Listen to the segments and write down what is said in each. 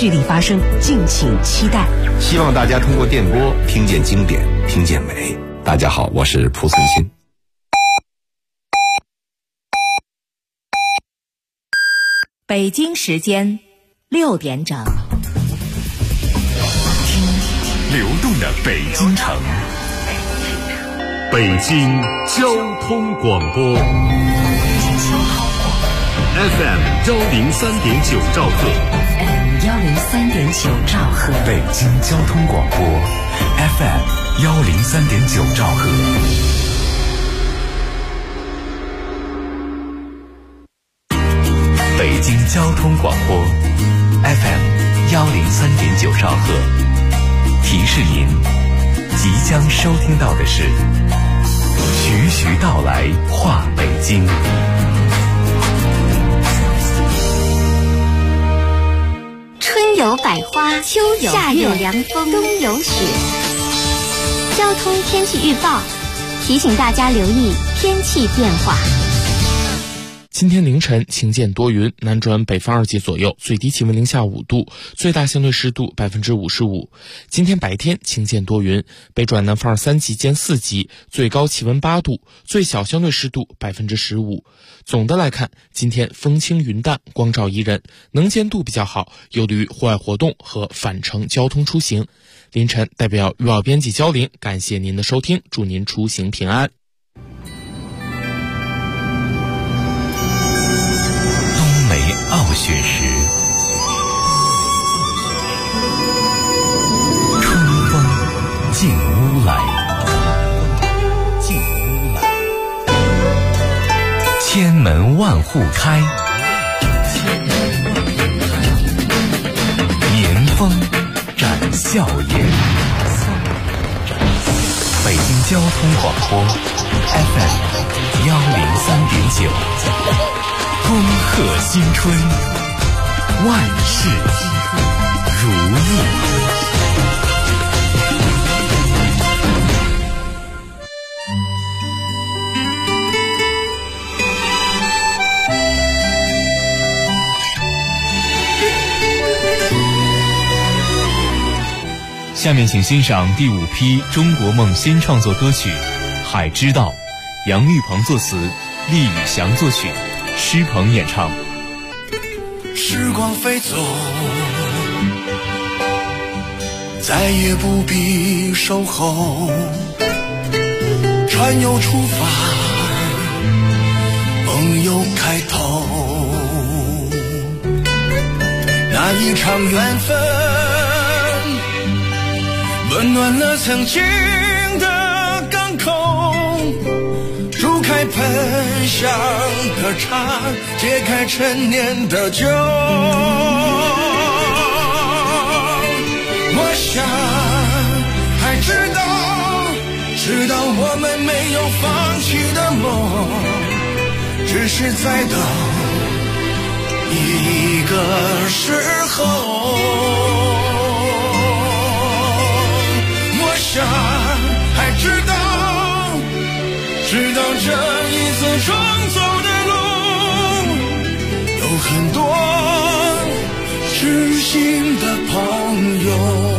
蓄力发声，敬请期待。 希望大家通过电波听见经典，听见美。大家好，我是蒲存昕。 北京时间6点整， 听流动的北京城，北京交通广播 FM 103.9兆赫， 103.9兆赫， 北京交通广播 FM 103.9兆赫。北京交通广播 FM 103.9兆赫，提示您，即将收听到的是徐徐道来话北京。 春有百花，秋有夏有凉风，冬有雪。交通天气预报提醒大家留意天气变化。 今天凌晨晴间多云，南转北风2级左右，最低气温零下5度，最大相对湿度55%。今天白天晴间多云，北转南风3级兼4级，最高气温8度，最小相对湿度15%。总的来看，今天风轻云淡，光照宜人，能见度比较好，有利于户外活动和返程交通出行。凌晨代表预报编辑焦玲，感谢您的收听，祝您出行平安。 傲雪时，春风进屋来，千门万户开，年风展笑颜。北京交通广播 FM 103.9。恭贺新春，万事如意。下面请欣赏第5批中国梦新创作歌曲《海之道》，杨玉鹏作词，厉宇翔作曲，施鹏演唱。 时光飞走，再也不必守候，船又出发，梦又开头，那一场缘分温暖了曾经的港口，煮开喷香的茶，解开陈年的酒。我想还知道我们没有放弃的梦，只是在等一个时候。我想还知道这一次重走的路，有很多知心的朋友。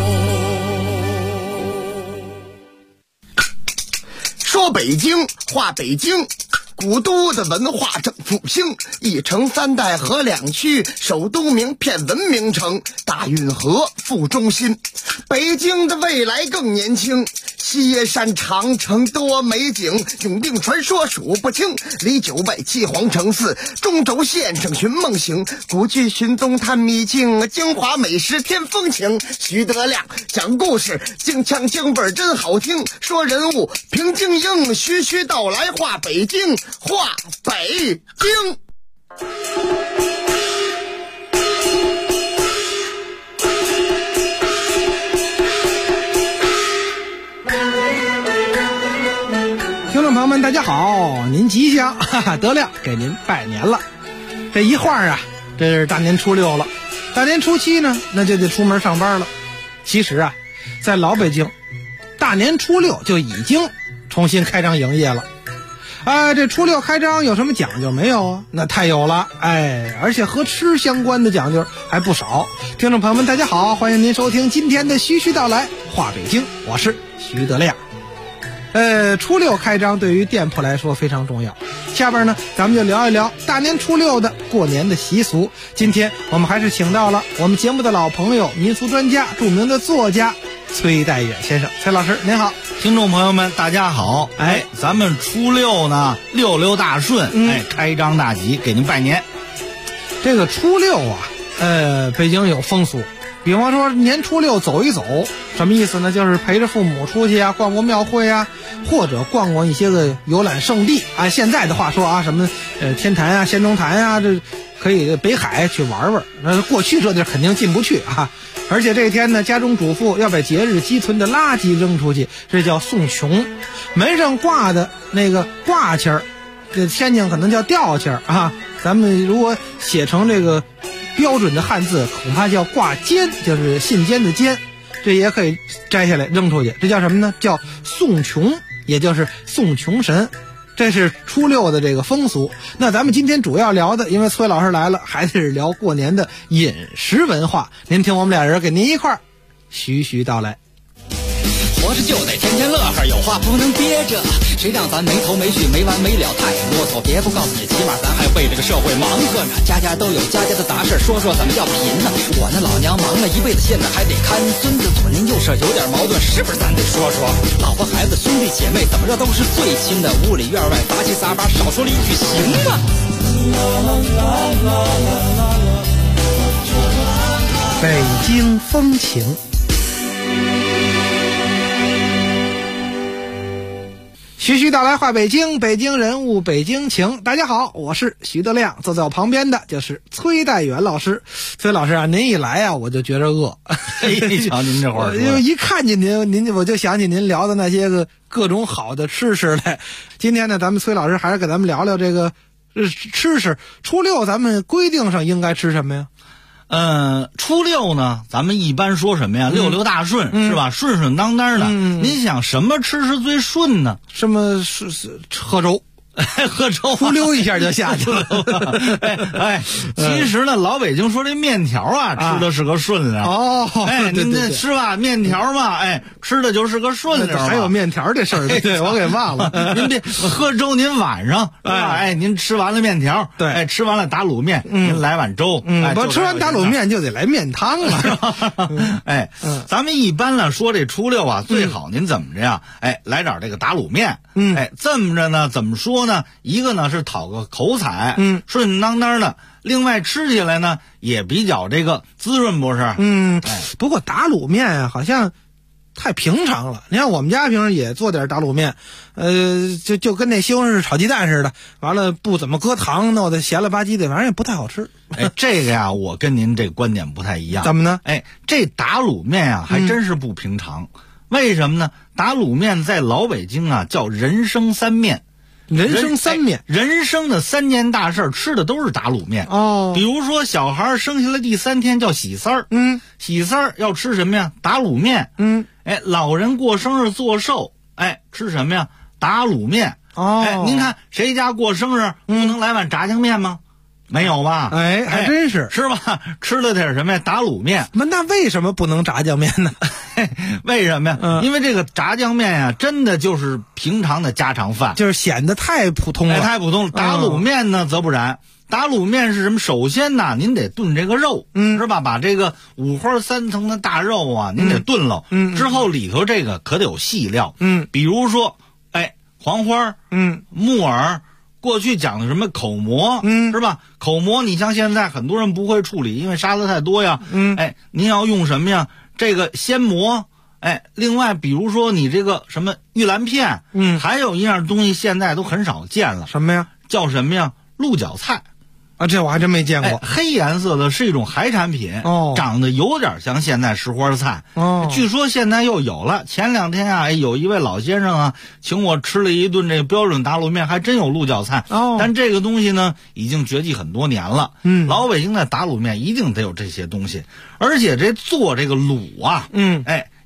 说北京话北京，古都的文化正复兴，一城三代河两区，首都名片文明城，大运河副中心。北京的未来更年轻，西山长城多美景，永定传说数不清，离900七皇城寺，中轴线上寻梦行，古剧寻踪探秘境，京华美食添风情。徐德亮讲故事，京腔京味真好听，说人物评京英，徐徐道来话北京，话北京。 听众朋友们大家好，您吉祥，德亮给您拜年了。这一晃啊，这是大年初6了，大年初7呢，那就得出门上班了。其实啊，在老北京，大年初6就已经重新开张营业了。 这初六开张有什么讲究没有啊？那太有了，而且和吃相关的讲究还不少。听众朋友们大家好，欢迎您收听今天的徐徐道来话北京，我是徐德亮。初六开张对于店铺来说非常重要。下边呢，咱们就聊一聊大年初六的过年的习俗。今天我们还是请到了我们节目的老朋友、民俗专家、著名的作家崔代远先生。崔老师您好。 听众朋友们大家好。咱们初六呢，六六大顺，开张大吉，给您拜年。 这个初六啊，北京有风俗，比方说年初六走一走，什么意思呢？就是陪着父母出去啊，逛逛庙会啊，或者逛逛一些个游览胜地。按现在的话说啊，什么天坛啊、仙踪坛啊，这可以北海去玩玩。那过去这地肯定进不去啊。而且这天呢，家中主妇要把节日积存的垃圾扔出去，这叫送穷。门上挂的那个挂签儿，这天津可能叫吊签儿啊。咱们如果写成这个标准的汉字，恐怕叫挂笺，就是信笺的笺，这也可以摘下来扔出去。这叫什么呢？叫送穷，也就是送穷神。这是初六的这个风俗。那咱们今天主要聊的，因为崔老师来了，还是聊过年的饮食文化。您听我们俩人给您一块儿徐徐道来。 活着就得天天乐呵，有话不能憋着，谁让咱没头没绪没完没了太啰嗦。别不告诉你，起码咱还为这个社会忙活呢。家家都有家家的杂事，说说怎么叫贫呢？我那老娘忙了一辈子，现在还得看孙子，左邻右舍有点矛盾，是不是咱得说说？老婆孩子兄弟姐妹怎么着都是最亲的，屋里院外杂七杂八，少说了一句行吗？ 北京风情。徐徐道来话北京，北京人物，北京情。大家好，我是徐德亮，坐在我旁边的就是崔代远老师。崔老师啊，您一来啊，我就觉着饿。 瞧您这会儿， 因为一看见您我就想起您聊的那些个各种好的吃食来。今天呢，咱们崔老师还是给咱们聊聊这个吃食。初六咱们规定上应该吃什么呀？ 初六呢，咱们一般说什么呀？六六大顺，是吧？顺顺当当的。您想什么吃是最顺呢？ 什么喝粥？ 喝粥， 呼溜一下就下去了。 其实呢，老北京说这面条啊，吃的是个顺溜。您这吃吧，面条嘛，吃的就是个顺溜。 还有面条这事儿，对我给忘了。 您这喝粥，您晚上是吧？您吃完了面条， 对， 吃完了打卤面，您来碗粥。 不吃完打卤面就得来面汤了，是吧？ 咱们一般呢说这初六啊，最好您怎么着呀？来点这个打卤面。这么着呢，怎么说呢？一个呢是讨个口彩，顺顺当当的；另外吃起来呢也比较这个滋润，不是？ 不过打卤面啊，好像太平常了。你看我们家平时也做点打卤面，就跟那西红柿炒鸡蛋似的，完了不怎么搁糖，弄得咸了吧唧的，反正也不太好吃。 这个呀，我跟您这个观点不太一样。 怎么呢？ 这打卤面啊，还真是不平常。为什么呢？打卤面在老北京啊叫人生三面。 人生三面， 人生的3件大事吃的都是打卤面。比如说小孩生下来第3天叫喜三儿，喜三儿要吃什么呀？打卤面。老人过生日做寿，吃什么呀？打卤面。您看谁家过生日不能来碗炸酱面吗？没有吧？ 还真是， 是吧？吃了点什么呀？打卤面。 那为什么不能炸酱面呢？ 为什么呀？因为这个炸酱面呀，真的就是平常的家常饭， 就是显得太普通了。 太普通了。打卤面呢，则不然。打卤面是什么？首先呢，您得炖这个肉，是吧？把这个五花3层的大肉啊，您得炖了。之后里头这个可得有细料，比如说，黄花，木耳。过去讲的什么口蘑，是吧？口蘑你像现在很多人不会处理，因为沙子太多呀。您要用什么呀？这个鲜蘑，另外比如说你这个什么玉兰片，还有一样东西现在都很少见了。 什么呀？ 叫什么呀？鹿角菜。 这我还真没见过。 黑颜色的是一种海产品，长得有点像现在石花菜。据说现在又有了。前2天啊，有一位老先生啊，请我吃了一顿这个标准打卤面，还真有鹿角菜。但这个东西呢，已经绝迹很多年了。老北京的打卤面一定得有这些东西，而且这做这个卤啊，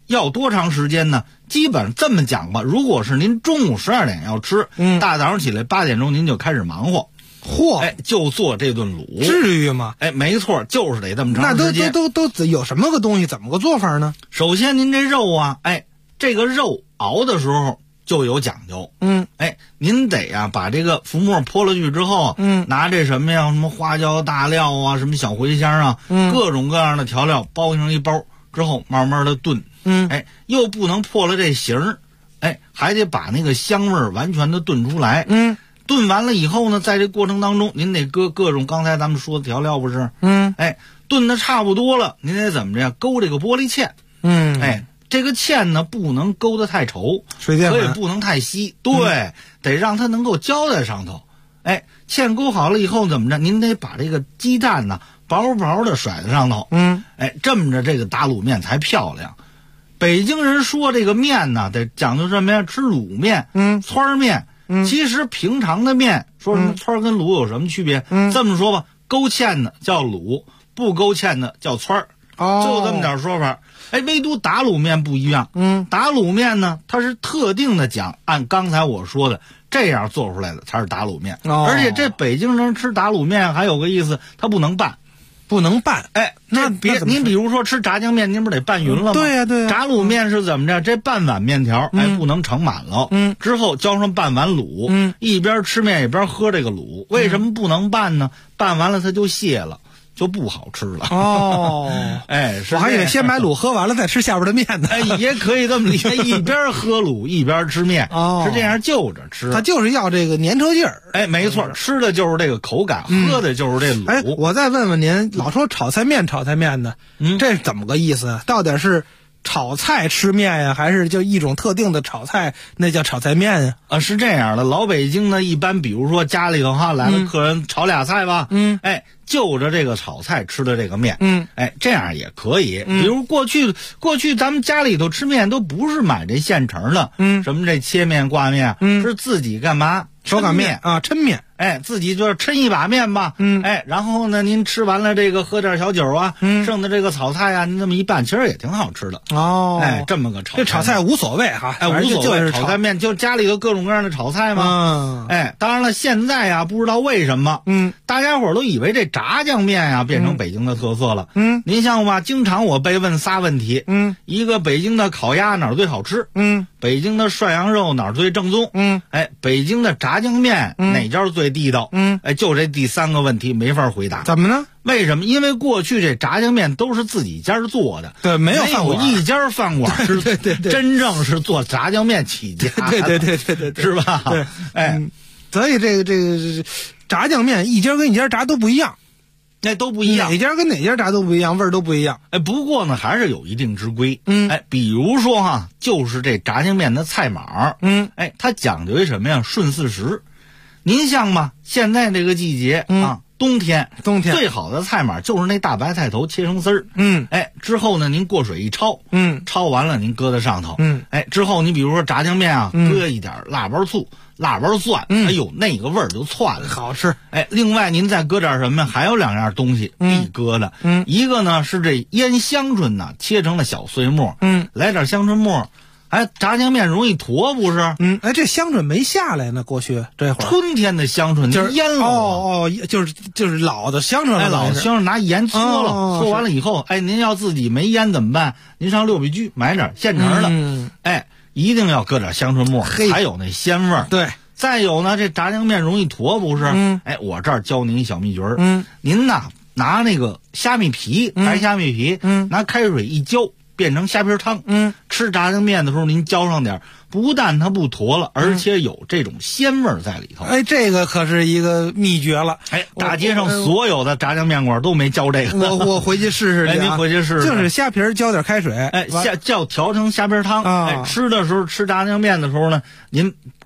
要多长时间呢？基本这么讲吧，如果是您中午12点要吃，大早上起来8点钟您就开始忙活，就做这顿卤， 至于吗？ 没错，就是得这么长时间。 那都有什么个东西？怎么个做法呢？ 首先您这肉啊，这个肉熬的时候就有讲究，您得呀把这个浮沫泼了去之后，拿这什么呀，什么花椒、大料啊，什么小茴香啊，各种各样的调料包成一包之后，慢慢的炖，又不能破了这形儿，还得把那个香味儿完全的炖出来，炖完了以后呢，在这过程当中，您得搁各种刚才咱们说的调料，不是？炖的差不多了，您得怎么着？勾这个玻璃芡，这个芡呢不能勾得太稠，所以不能太稀，对，得让它能够浇在上头。芡勾好了以后怎么着？您得把这个鸡蛋呢薄薄的甩在上头，这么着这个打卤面才漂亮。北京人说这个面呢得讲究什么呀？吃卤面，汆面。其实平常的面，说什么汆跟卤有什么区别？这么说吧，勾芡的叫卤，不勾芡的叫汆，就这么点说法。唯独打卤面不一样，打卤面呢，它是特定的讲，按刚才我说的这样做出来的才是打卤面。而且这北京人吃打卤面还有个意思，它不能拌。 不能拌， 那别您比如说吃炸酱面，您不得拌匀了吗？ 对呀，对呀。 炸卤面是怎么着？这半碗面条，不能盛满了，之后浇上半碗卤，一边吃面一边喝这个卤。为什么不能拌呢？拌完了它就泄了，就不好吃了。 我还以为先买卤喝完了再吃下边的面呢。 也可以这么理解，一边喝卤一边吃面，是这样就着吃。 它就是要这个粘稠劲儿。 没错，吃的就是这个口感，喝的就是这卤。 我再问问您，老说炒菜面的，这是怎么个意思？到底是炒菜吃面呀，还是就一种特定的炒菜，那叫炒菜面呀？ 是这样的，老北京呢，一般比如说家里头来了客人炒俩菜吧，就着这个炒菜吃的这个面，这样也可以。比如过去咱们家里头吃面都不是买这现成的，什么这切面挂面，是自己干嘛？ 手擀面啊，抻面， 自己就是抻一把面吧，然后呢，您吃完了这个喝点小酒啊，剩的这个炒菜啊，您这么一拌，其实也挺好吃的这么个炒菜， 这炒菜无所谓哈， 无所谓， 就是炒菜面就家里头各种各样的炒菜嘛，当然了，现在啊，不知道为什么，大家伙都以为这炸酱面啊变成北京的特色了，您像吧，经常我被问仨问题，一个北京的烤鸭哪儿最好吃，北京的涮羊肉哪儿最正宗，北京的炸酱面哪家最地道？就这第3个问题没法回答。 怎么呢？ 为什么？因为过去这炸酱面都是自己家做的， 对，没有一家饭馆是真正是做炸酱面起家的， 对， 是吧？ 对，所以这个炸酱面一家跟一家炸都不一样。 那都不一样， 哪家跟哪家炸都不一样，味儿都不一样。 不过呢，还是有一定之规。比如说就是这炸酱面的菜码，它讲究什么呀？顺4时。您像嘛，现在这个季节冬天最好的菜码就是那大白菜头切成丝儿，之后呢，您过水一焯，焯完了您搁在上头，之后你比如说炸酱面啊，搁一点腊八醋。腊八蒜，哎呦，那个味儿就窜了， 好吃。 另外您再搁点什么？还有2样东西必搁的，一个呢是这腌香椿呢，切成了小碎末，来点香椿末。炸酱面容易坨不是？ 这香椿没下来呢，过去这会儿春天的香椿就是腌了， 就是老的香椿， 老香椿拿盐搓了，搓完了以后，您要自己没腌怎么办？您上六必居买点现成的，一定要搁点香椿末，还有那鲜味儿。 对， 再有呢，这炸酱面容易坨不是？我这儿教您一小秘诀您呐拿那个虾米皮，白虾米皮，拿开水一浇。变成虾皮汤，吃炸酱面的时候您浇上点，不但它不坨了，而且有这种鲜味在里头。 这个可是一个秘诀了。 大街上所有的炸酱面馆都没教这个。 我回去试试去。 您回去试试。 就是虾皮浇点开水， 调成虾皮汤。吃的时候吃炸酱面的时候呢，您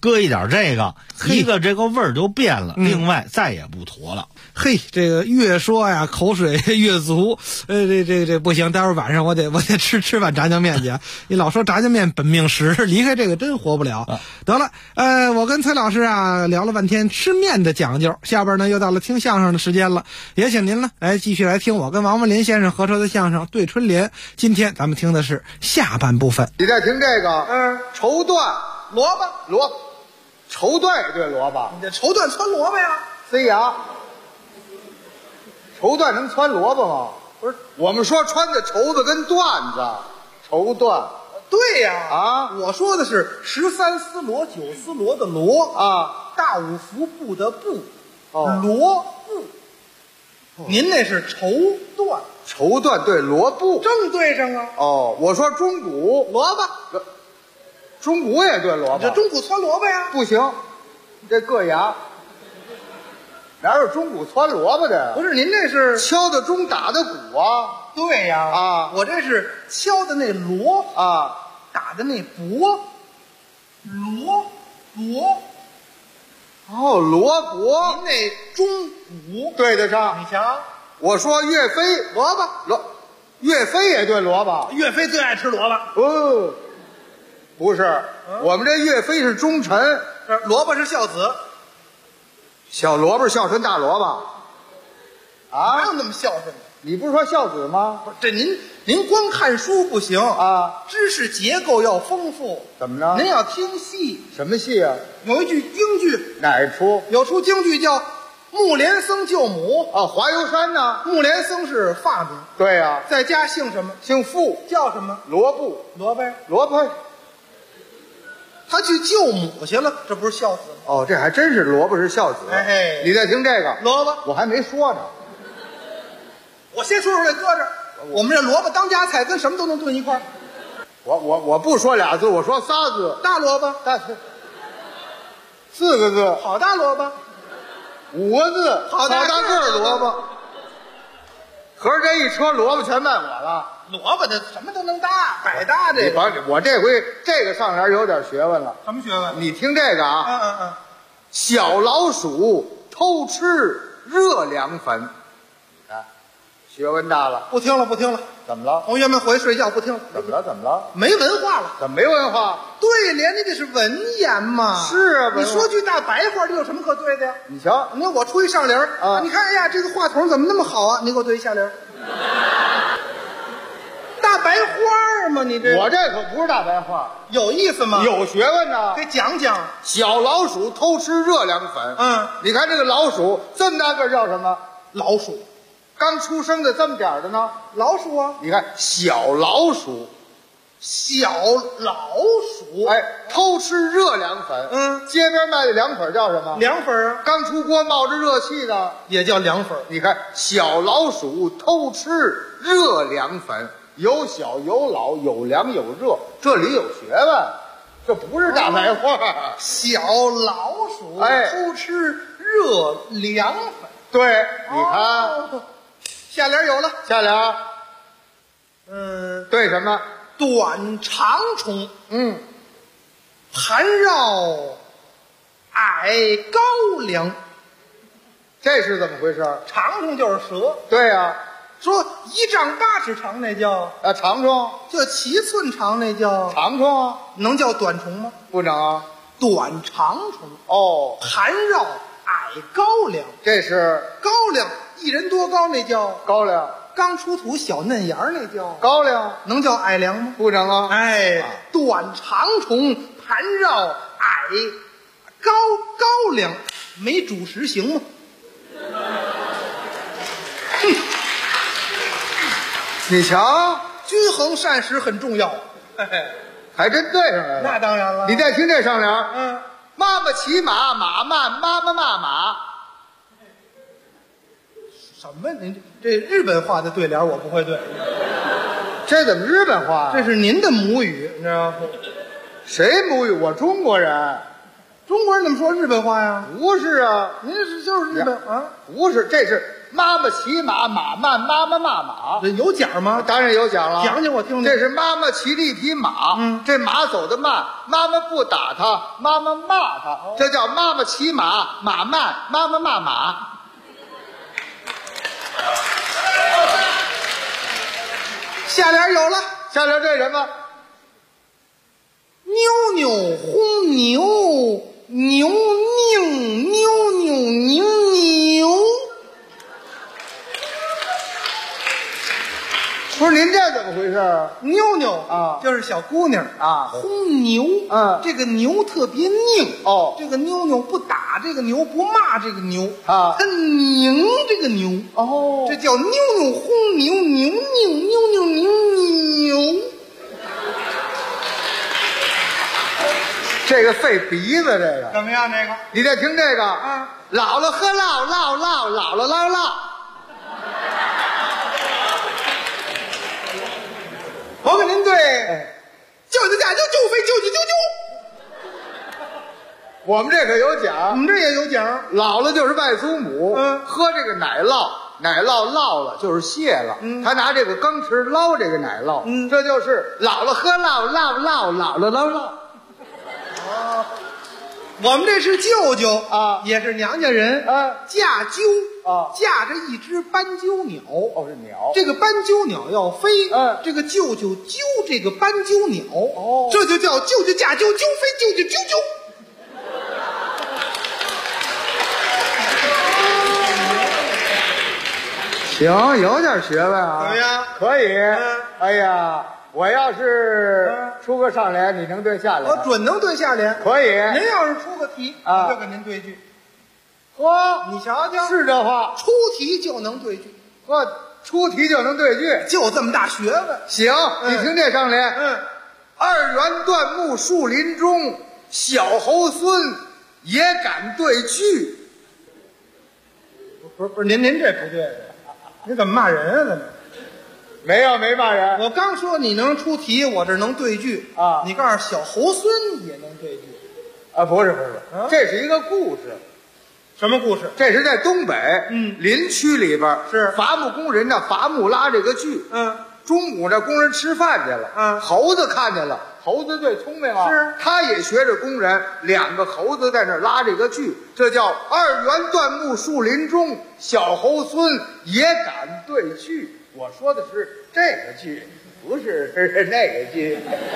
搁一点这个，一个这个味儿就变了，另外再也不坨了。 嘿，这个越说呀，口水越足。这不行，待会儿晚上我得吃碗炸酱面去。你老说炸酱面本命食，离开这个真活不了。得了，我跟崔老师啊聊了半天吃面的讲究，下边呢又到了听相声的时间了，也请您呢继续来听我跟王文林先生合说的相声《对春联》。今天咱们听的是下半部分。 你再听这个，绸缎萝卜，绸缎也对萝卜， 你这绸缎穿萝卜呀？ 塞牙。绸缎能穿萝卜吗？不是，我们说穿的绸子跟缎子，绸缎。 对呀，我说的是13丝罗9丝罗的罗啊，大五福布的布，罗布。您那是绸缎， 绸缎对罗布， 正对上啊。 我说中鼓萝卜， 中鼓也对萝卜， 这中鼓穿萝卜呀？ 不行，这硌牙。哪有中鼓穿萝卜的呀？ 不是，您这是敲的钟打的鼓啊。 对呀，我这是敲的那锣啊，打的那钹，罗伯。 您那中鼓对得上。 你瞧， 我说岳飞萝卜， 岳飞也对萝卜。 岳飞最爱吃萝卜。 不是，我们这岳飞是忠臣， 萝卜是孝子。 小萝卜孝顺大萝卜， 哪有那么孝顺的？ 你不是说孝子吗？ 不是，这您光看书不行啊，知识结构要丰富。 怎么着？ 您要听戏。 什么戏啊？ 有一句京剧。 哪一出？ 有出京剧叫《木莲僧救母》。 华油山呢？ 木莲僧是发名。 对呀， 在家姓什么？ 姓傅。 叫什么？ 罗布。 萝卜。 萝卜。 他去救母去了，这不是孝子吗？ 这还真是萝卜是孝子。你再听这个萝卜， 我还没说呢。 我先说出来搁这儿。我们这萝卜当家菜，跟什么都能炖一块儿。 我不说俩字，我说仨字。 大萝卜， 四个字。 好大萝卜 ，5个字。好大个萝卜。合着这一车萝卜全卖我了。 萝卜的什么都能搭，百搭这个。 我这回这个上联有点学问了。 什么学问？ 你听这个啊。小老鼠偷吃热凉粉。学问大了。 不听了。 怎么了？ 同学们回去睡觉，不听了。 怎么了？ 没文化了。 怎么没文化？ 对联你得是文言嘛。 是啊， 你说句大白话，这有什么可对的呀？ 你瞧， 你看我出一上联啊，你看，哎呀，这个话筒怎么那么好啊？你给我对一下联。大白话嘛，你这我这可不是大白话， 有意思吗？ 有学问呢， 给讲讲。 小老鼠偷吃热凉粉。你看这个老鼠这么大个叫什么？ 老鼠。 刚出生的这么点的呢？ 老鼠啊。 你看小老鼠，偷吃热凉粉。街边卖的凉粉叫什么？ 凉粉啊。 刚出锅冒着热气的也叫凉粉。 你看小老鼠偷吃热凉粉。有小有老，有凉有热，这里有学问，这不是大白话。 小老鼠偷吃热凉粉。 对，你看， 下联有了。 下联，对什么？ 短长虫，盘绕矮高粱。 这是怎么回事？ 长虫就是蛇。 对呀。 说1丈8尺长那叫长虫， 就7寸长那叫长虫啊， 能叫短虫吗？ 不能啊， 短长虫。盘绕矮高粱， 这是高粱1人多高那叫高粱， 刚出土小嫩芽那叫高粱， 能叫矮粱吗？ 不能啊。 短长虫盘绕矮高粱，没主食行吗？ 你瞧， 均衡膳食很重要。 还真对上来了。 那当然了。 你再听这上联，妈妈骑马，马慢，妈妈骂马。 什么？您这日本话的对联我不会对。 这怎么日本话啊？ 这是您的母语，你知道吗？ 谁母语？我中国人。 中国人怎么说日本话呀？ 不是啊， 您就是日本啊？ 不是，这是妈妈骑马，马慢，妈妈骂马。 这有奖吗？ 当然有奖了， 讲讲我听听。 这是妈妈骑着一匹马，这马走得慢，妈妈不打它，妈妈骂它，这叫妈妈骑马，马慢，妈妈骂马。 下联有了， 下联这什么？ 妞妞红牛，牛拧妞妞拧牛。 不是您这怎么回事啊？ 妞妞啊就是小姑娘啊红牛，这个牛特别拧哦， 这个妞妞不打这个牛，不骂这个牛啊， 她拧这个牛哦， 这叫妞妞红牛，牛拧妞妞拧牛。 这个费鼻子，这个怎么样？这个你再听这个啊，姥姥喝酪，姥姥唠唠。 我给您对，舅舅家舅舅非舅舅舅舅。 我们这可有奖， 我们这也有奖。 姥姥就是外祖母，喝这个奶酪，奶酪落了就是谢了，他拿这个羹匙捞这个奶酪，这就是姥姥喝酪，姥姥唠唠。 我们这是舅舅啊， 也是娘家人嫁鸠啊， 驾着一只斑鸠鸟。 哦，是鸟。 这个斑鸠鸟要飞，这个舅舅揪这个斑鸠鸟， 哦， 这就叫舅舅驾鸠，鸠飞舅舅啾啾。 行，有点学问啊。 怎么样？ 可以。哎呀，我要是出个上联，你能对下联？ 我准能对下联。 可以。 您要是出个题， 啊， 我就给您对句。 嚯， 你瞧瞧， 是这话， 出题就能对句。 嚯，出题就能对句， 就这么大学问。 行，你听这上联。二元断木树林中，小猴孙也敢对句。 不是，您这不对，你怎么骂人啊？怎么？ 没骂人。 我刚说你能出题，我这能对句啊。 你告诉小猴孙也能对句啊？不是，这是一个故事。 什么故事？ 这是在东北，林区里边是伐木工人呢，伐木拉这个锯。中午这工人吃饭去了，猴子看见了，猴子最聪明啊， 是， 他也学着工人，两个猴子在那拉这个锯，这叫二元断木树林中，小猴孙也敢对锯。我说的是这个锯，不是那个锯。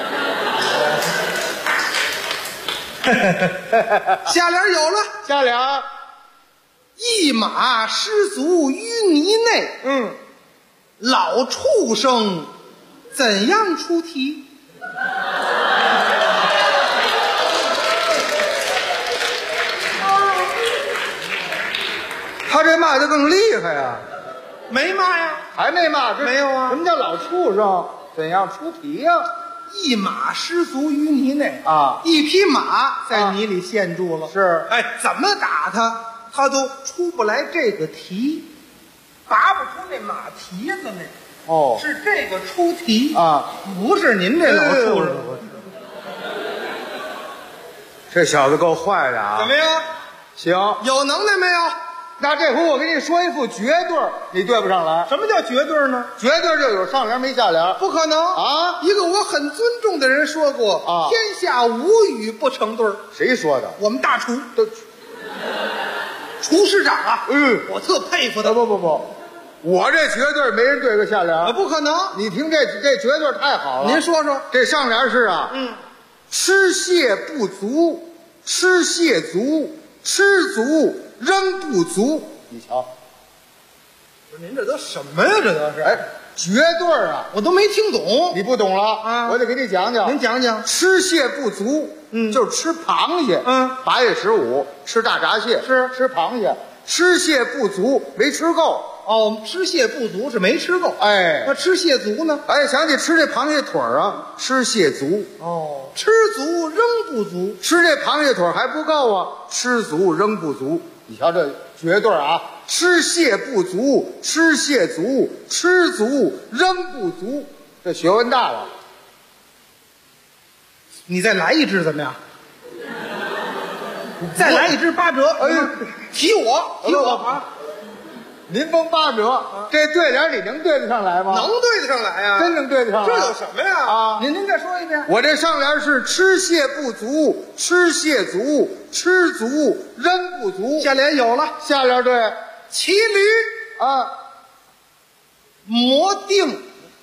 下联有了， 下联一马失足淤泥内，老畜生怎样出题？ 他这骂的更厉害呀！ 没骂呀， 还没骂？ 没有啊。 什么叫老畜生怎样出题呀？ 一马失足淤泥内啊， 一匹马在泥里陷住了。 是， 哎，怎么打他都出不来这个题，拔不出那马蹄子来。 哦， 是这个出题啊， 不是您这老畜生。 这小子够坏的啊！ 怎么样？ 行， 有能耐没有？ 那这回我给你说一副绝对，你对不上来。 什么叫绝对呢？ 绝对就有上联没下联， 不可能啊！ 一个我很尊重的人说过啊， 天下无语不成对儿。 谁说的？ 我们大厨的厨师长啊，我特佩服他。 不，我这绝对没人对个下联， 不可能。 你听这绝对太好了。 您说说， 这上联是啊，吃蟹不足，吃蟹足，吃足仍不足。你瞧， 不是您这都什么呀？这都是哎，绝对啊！ 我都没听懂， 你不懂了啊？ 我得给你讲讲。 您讲讲， 吃蟹不足，就是吃螃蟹。8月15吃大闸蟹， 是吃螃蟹。吃蟹不足，没吃够。 哦，吃蟹不足是没吃够。 哎， 那吃蟹足呢？ 哎，想起吃这螃蟹腿儿啊，吃蟹足。 哦，吃足仍不足， 吃这螃蟹腿还不够啊，吃足仍不足。你瞧这绝对啊！吃蟹不足，吃蟹足，吃足仍不足，这学问大了。 你再来一只怎么样？再来一只8折。 哎， 提我啊！ 临风八折，这对联你能对得上来吗？ 能对得上来呀？ 真能对得上来。 这有什么呀？ 啊， 您再说一遍。 我这上联是吃蟹不足，吃蟹足，吃足人不足。 下联有了， 下联对， 骑驴啊， 磨定，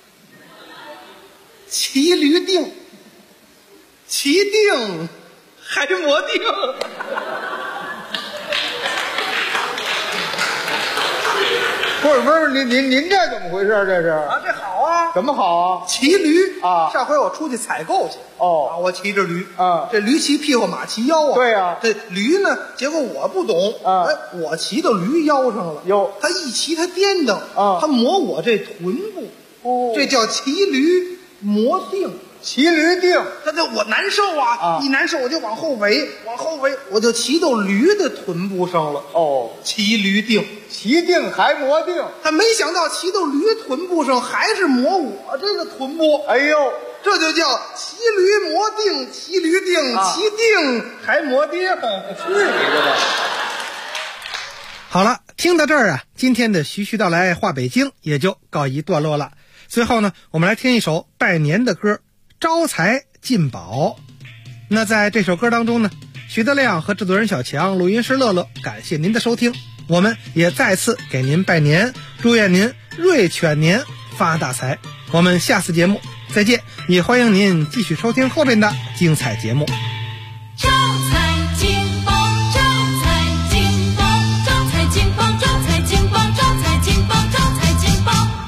骑驴定，骑定还磨定。 不是，您这怎么回事？这是啊，这好啊， 怎么好啊？ 骑驴啊！ 上回我出去采购去， 哦， 我骑着驴啊， 这驴骑屁股，马骑腰啊。 对呀， 这驴呢，结果我不懂啊， 哎，我骑到驴腰上了。 哟， 他一骑他颠蹬啊， 他磨我这臀部， 哦， 这叫骑驴磨定。 骑驴定， 我难受啊！一难受我就往后围，我就骑到驴的臀部上了。 哦， 骑驴定， 骑定还磨定。 他没想到骑到驴臀部上还是磨我这个臀部。 哎呦， 这就叫骑驴磨定，骑驴定，骑定还磨定。 去你的吧！ 好了，听到这儿啊，今天的徐徐道来话北京也就告一段落了。最后呢，我们来听一首拜年的歌，招财进宝。那在这首歌当中呢，徐德亮和制作人小强，录音师乐乐，感谢您的收听。我们也再次给您拜年，祝愿您瑞犬年发大财。我们下次节目再见，也欢迎您继续收听后边的精彩节目。 招财进宝，招财进宝，招财进宝，招财进宝，招财进宝，招财进宝，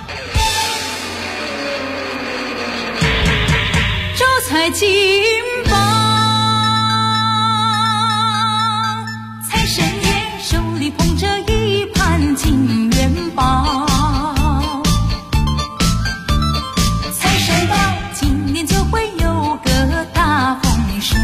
招财进宝，财神爷手里捧着一盘金元宝，财神到今年就会有个大丰收，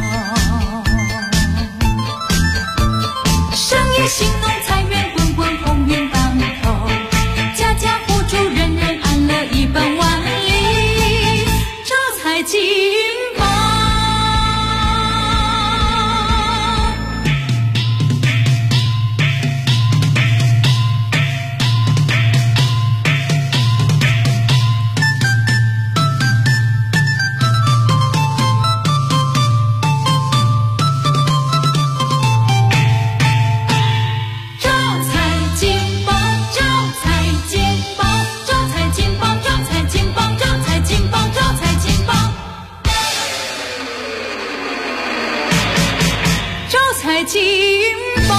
生意兴隆，财源滚滚，鸿运当头，家家户主，人人安乐，一本万利，招财进宝。招财进宝，招财进宝，招财进宝，招财进宝，招财进宝，招财进宝，招财进宝，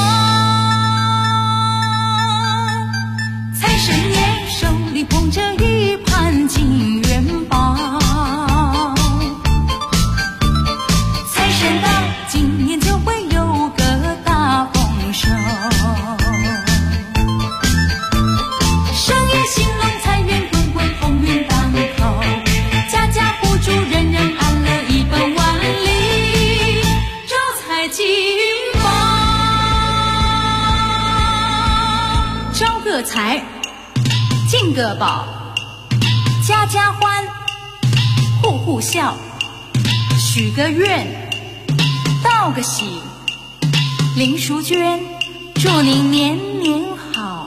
财神爷手里捧着一盘金元宝，财神到今年就会有个大丰收，生意兴隆，财源滚滚，鸿运当头，家家户主，人人安乐，一本万利，招财进宝，招个财，进个宝，家家欢，户户笑，许个愿，道个喜，林淑娟，祝您年年好。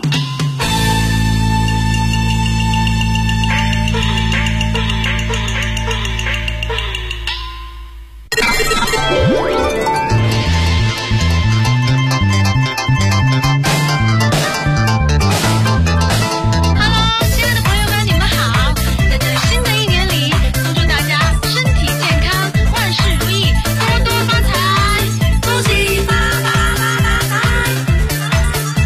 亲爱的朋友们，你们好！在这新的一年里，恭祝大家身体健康，万事如意，多多发财，恭喜发发发发财！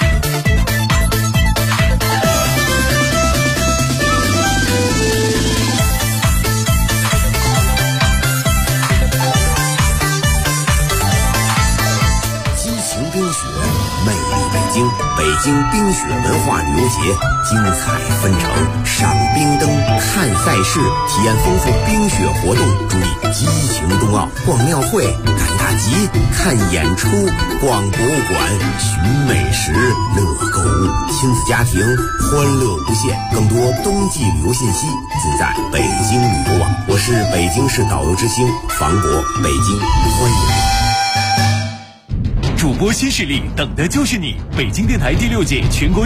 激情冰雪，魅力北京，北京冰雪文化旅游节精彩纷呈，赏冰灯，看赛事，体验丰富冰雪活动。注意，激情冬奥，逛庙会，赶大集，看演出，逛博物馆，寻美食，乐购物，亲子家庭欢乐无限。更多冬季旅游信息尽在北京旅游网。我是北京市导游之星房国，北京欢迎你。 主播新势力，等的就是你！北京电台第6届全国